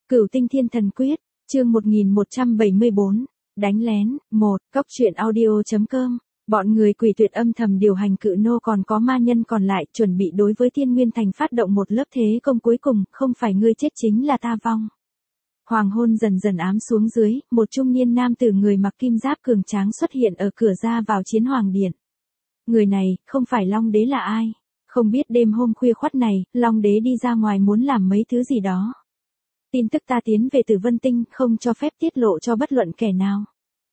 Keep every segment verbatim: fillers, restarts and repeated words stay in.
Cửu Tinh Thiên Thần Quyết, chương một nghìn một trăm bảy mươi bốn, đánh lén, một, cốc truyện audio.com. Bọn người Quỷ Tuyệt âm thầm điều hành Cự Nô còn có ma nhân còn lại, chuẩn bị đối với Thiên Nguyên Thành phát động một lớp thế công cuối cùng, không phải ngươi chết chính là ta vong. Hoàng hôn dần dần ám xuống dưới, một trung niên nam tử người mặc kim giáp cường tráng xuất hiện ở cửa ra vào Chiến Hoàng Điện. Người này, không phải Long Đế là ai? Không biết đêm hôm khuya khoắt này, Long Đế đi ra ngoài muốn làm mấy thứ gì đó. Tin tức ta tiến về Tử Vân Tinh, không cho phép tiết lộ cho bất luận kẻ nào.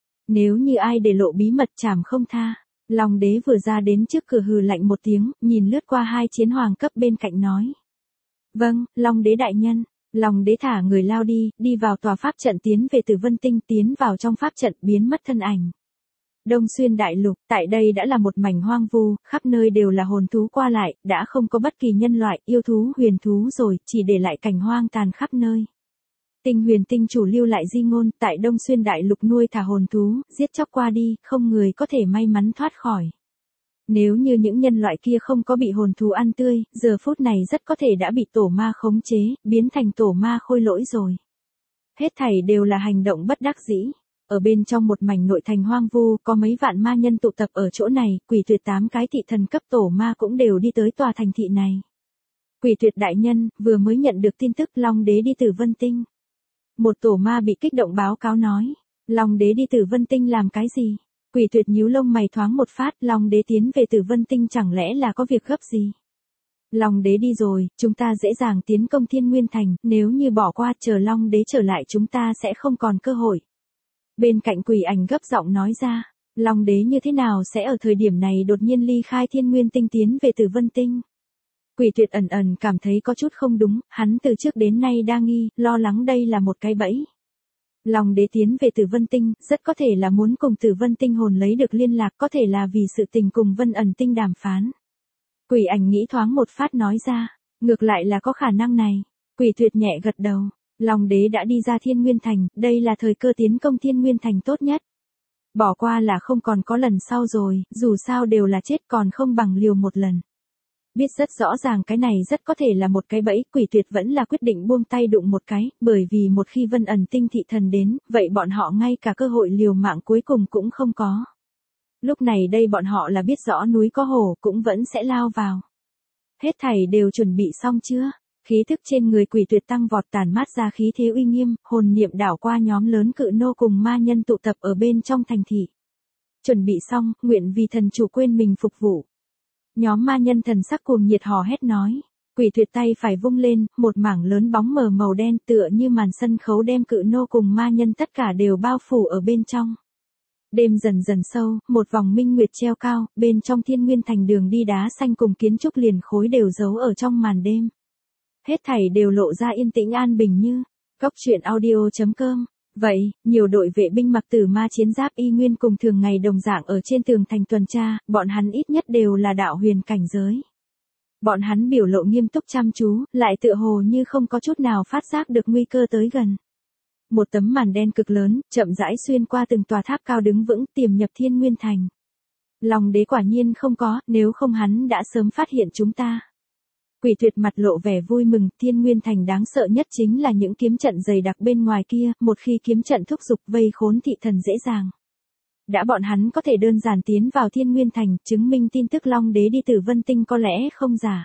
Nếu như ai để lộ bí mật chảm không tha. Long Đế vừa ra đến trước cửa hừ lạnh một tiếng, nhìn lướt qua hai chiến hoàng cấp bên cạnh nói. Vâng, Long Đế đại nhân. Long Đế thả người lao đi, đi vào tòa pháp trận tiến về Tử Vân Tinh, tiến vào trong pháp trận biến mất thân ảnh. Đông Xuyên Đại Lục, tại đây đã là một mảnh hoang vu, khắp nơi đều là hồn thú qua lại, đã không có bất kỳ nhân loại, yêu thú, huyền thú rồi, chỉ để lại cảnh hoang tàn khắp nơi. Tinh Huyền Tinh chủ lưu lại di ngôn, tại Đông Xuyên Đại Lục nuôi thả hồn thú, giết chóc qua đi, không người có thể may mắn thoát khỏi. Nếu như những nhân loại kia không có bị hồn thú ăn tươi, giờ phút này rất có thể đã bị tổ ma khống chế, biến thành tổ ma khôi lỗi rồi. Hết thảy đều là hành động bất đắc dĩ. Ở bên trong một mảnh nội thành hoang vu, có mấy vạn ma nhân tụ tập ở chỗ này, Quỷ Tuyệt tám cái thị thần cấp tổ ma cũng đều đi tới tòa thành thị này. Quỷ Tuyệt đại nhân, vừa mới nhận được tin tức Long Đế đi Tử Vân Tinh. Một tổ ma bị kích động báo cáo nói, Long Đế đi Tử Vân Tinh làm cái gì? Quỷ Tuyệt nhíu lông mày thoáng một phát, Long Đế tiến về Tử Vân Tinh chẳng lẽ là có việc gấp gì? Long Đế đi rồi, chúng ta dễ dàng tiến công Thiên Nguyên Thành, nếu như bỏ qua chờ Long Đế trở lại chúng ta sẽ không còn cơ hội. Bên cạnh Quỷ Ảnh gấp giọng nói ra, Long Đế như thế nào sẽ ở thời điểm này đột nhiên ly khai Thiên Nguyên Tinh tiến về Tử Vân Tinh? Quỷ Tuyệt ẩn ẩn cảm thấy có chút không đúng, hắn từ trước đến nay đa nghi, lo lắng đây là một cái bẫy. Long Đế tiến về Tử Vân Tinh, rất có thể là muốn cùng Tử Vân Tinh hồn lấy được liên lạc, có thể là vì sự tình cùng Vân Ẩn Tinh đàm phán. Quỷ Ảnh nghĩ thoáng một phát nói ra, ngược lại là có khả năng này. Quỷ Tuyệt nhẹ gật đầu. Long Đế đã đi ra Thiên Nguyên Thành, đây là thời cơ tiến công Thiên Nguyên Thành tốt nhất. Bỏ qua là không còn có lần sau rồi, dù sao đều là chết còn không bằng liều một lần. Biết rất rõ ràng cái này rất có thể là một cái bẫy, Quỷ Tuyệt vẫn là quyết định buông tay đụng một cái, bởi vì một khi Vân Ẩn Tinh thị thần đến, vậy bọn họ ngay cả cơ hội liều mạng cuối cùng cũng không có. Lúc này đây bọn họ là biết rõ núi có hổ cũng vẫn sẽ lao vào. Hết thảy đều chuẩn bị xong chưa? Khí thức trên người Quỷ Tuyệt tăng vọt tản mát ra khí thế uy nghiêm, hồn niệm đảo qua nhóm lớn cự nô cùng ma nhân tụ tập ở bên trong thành thị. Chuẩn bị xong, nguyện vì thần chủ quên mình phục vụ. Nhóm ma nhân thần sắc cuồng nhiệt hò hét nói. Quỷ Tuyệt tay phải vung lên, một mảng lớn bóng mờ màu đen tựa như màn sân khấu đem cự nô cùng ma nhân tất cả đều bao phủ ở bên trong. Đêm dần dần sâu, một vòng minh nguyệt treo cao, bên trong Thiên Nguyên Thành đường đi đá xanh cùng kiến trúc liền khối đều giấu ở trong màn đêm. Hết thảy đều lộ ra yên tĩnh an bình như, cốc truyện audio.com. Vậy, nhiều đội vệ binh mặc tử ma chiến giáp y nguyên cùng thường ngày đồng dạng ở trên tường thành tuần tra, bọn hắn ít nhất đều là đạo huyền cảnh giới. Bọn hắn biểu lộ nghiêm túc chăm chú, lại tựa hồ như không có chút nào phát giác được nguy cơ tới gần. Một tấm màn đen cực lớn, chậm rãi xuyên qua từng tòa tháp cao đứng vững tiềm nhập Thiên Nguyên Thành. Long Đế quả nhiên không có, nếu không hắn đã sớm phát hiện chúng ta. Quỷ Tuyệt mặt lộ vẻ vui mừng, Thiên Nguyên Thành đáng sợ nhất chính là những kiếm trận dày đặc bên ngoài kia, một khi kiếm trận thúc giục vây khốn thị thần dễ dàng. Đã bọn hắn có thể đơn giản tiến vào Thiên Nguyên Thành, chứng minh tin tức Long Đế đi Tử Vân Tinh có lẽ không giả.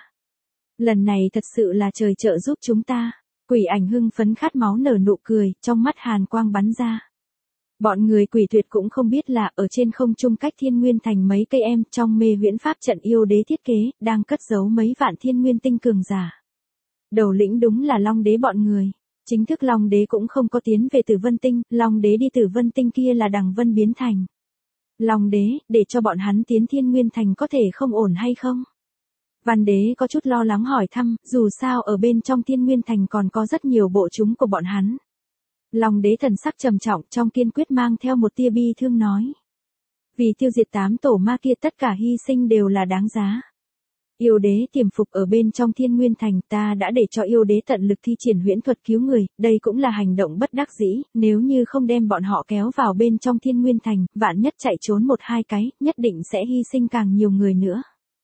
Lần này thật sự là trời trợ giúp chúng ta. Quỷ Ảnh hưng phấn khát máu nở nụ cười, trong mắt hàn quang bắn ra. Bọn người Quỷ Tuyệt cũng không biết là ở trên không trung cách Thiên Nguyên Thành mấy cây em trong mê huyễn pháp trận yêu đế thiết kế, đang cất giấu mấy vạn Thiên Nguyên Tinh cường giả. Đầu lĩnh đúng là Long Đế bọn người. Chính thức Long Đế cũng không có tiến về Tử Vân Tinh, Long Đế đi Tử Vân Tinh kia là Đằng Vân biến thành. Long Đế, để cho bọn hắn tiến Thiên Nguyên Thành có thể không ổn hay không? Văn Đế có chút lo lắng hỏi thăm, dù sao ở bên trong Thiên Nguyên Thành còn có rất nhiều bộ chúng của bọn hắn. Long Đế thần sắc trầm trọng trong kiên quyết mang theo một tia bi thương nói. Vì tiêu diệt tám tổ ma kia tất cả hy sinh đều là đáng giá. Yêu đế tiềm phục ở bên trong Thiên Nguyên Thành, ta đã để cho yêu đế tận lực thi triển huyễn thuật cứu người, đây cũng là hành động bất đắc dĩ, nếu như không đem bọn họ kéo vào bên trong Thiên Nguyên Thành, vạn nhất chạy trốn một hai cái, nhất định sẽ hy sinh càng nhiều người nữa.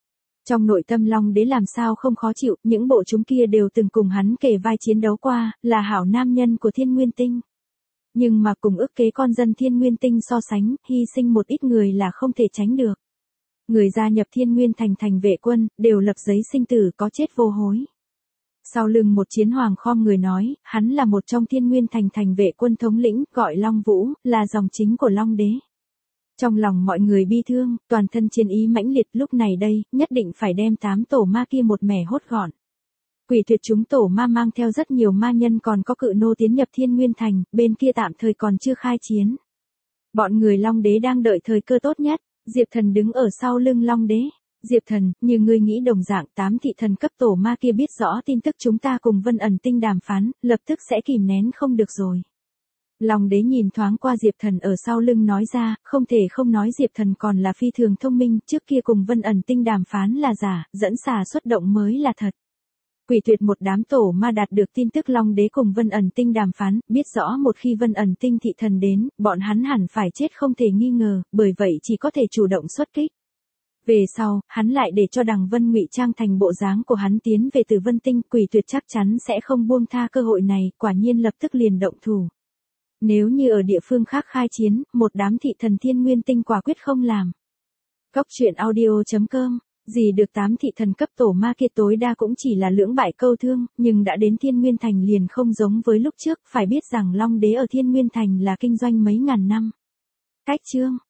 Trong nội tâm Long Đế làm sao không khó chịu, những bộ chúng kia đều từng cùng hắn kề vai chiến đấu qua, là hảo nam nhân của Thiên Nguyên Tinh. Nhưng mà cùng ức kế con dân Thiên Nguyên Tinh so sánh, hy sinh một ít người là không thể tránh được. Người gia nhập Thiên Nguyên Thành thành vệ quân, đều lập giấy sinh tử có chết vô hối. Sau lưng một chiến hoàng khom người nói, hắn là một trong Thiên Nguyên Thành thành vệ quân thống lĩnh, gọi Long Vũ, là dòng chính của Long Đế. Trong lòng mọi người bi thương, toàn thân chiến ý mãnh liệt, lúc này đây, nhất định phải đem tám tổ ma kia một mẻ hốt gọn. Quỷ tuyệt chúng tổ ma mang theo rất nhiều ma nhân còn có cự nô tiến nhập Thiên Nguyên Thành, bên kia tạm thời còn chưa khai chiến. Bọn người Long Đế đang đợi thời cơ tốt nhất, Diệp Thần đứng ở sau lưng Long Đế. Diệp Thần, như ngươi nghĩ đồng dạng, tám thị thần cấp tổ ma kia biết rõ tin tức chúng ta cùng Vân Ẩn Tinh đàm phán, lập tức sẽ kìm nén không được rồi. Long Đế nhìn thoáng qua Diệp Thần ở sau lưng nói ra, không thể không nói Diệp Thần còn là phi thường thông minh, trước kia cùng Vân Ẩn Tinh đàm phán là giả, dẫn xà xuất động mới là thật. Quỷ tuyệt một đám tổ ma đạt được tin tức Long Đế cùng Vân Ẩn Tinh đàm phán, biết rõ một khi Vân Ẩn Tinh thị thần đến, bọn hắn hẳn phải chết không thể nghi ngờ, bởi vậy chỉ có thể chủ động xuất kích. Về sau, hắn lại để cho Đằng Vân ngụy trang thành bộ dáng của hắn tiến về Tử Vân Tinh, Quỷ tuyệt chắc chắn sẽ không buông tha cơ hội này, quả nhiên lập tức liền động thủ. Nếu như ở địa phương khác khai chiến, một đám thị thần Thiên Nguyên Tinh quả quyết không làm. Cốc truyện audio chấm com, gì được tám thị thần cấp tổ ma kia tối đa cũng chỉ là lưỡng bại câu thương, nhưng đã đến Thiên Nguyên Thành liền không giống với lúc trước, phải biết rằng Long Đế ở Thiên Nguyên Thành là kinh doanh mấy ngàn năm. Cách chương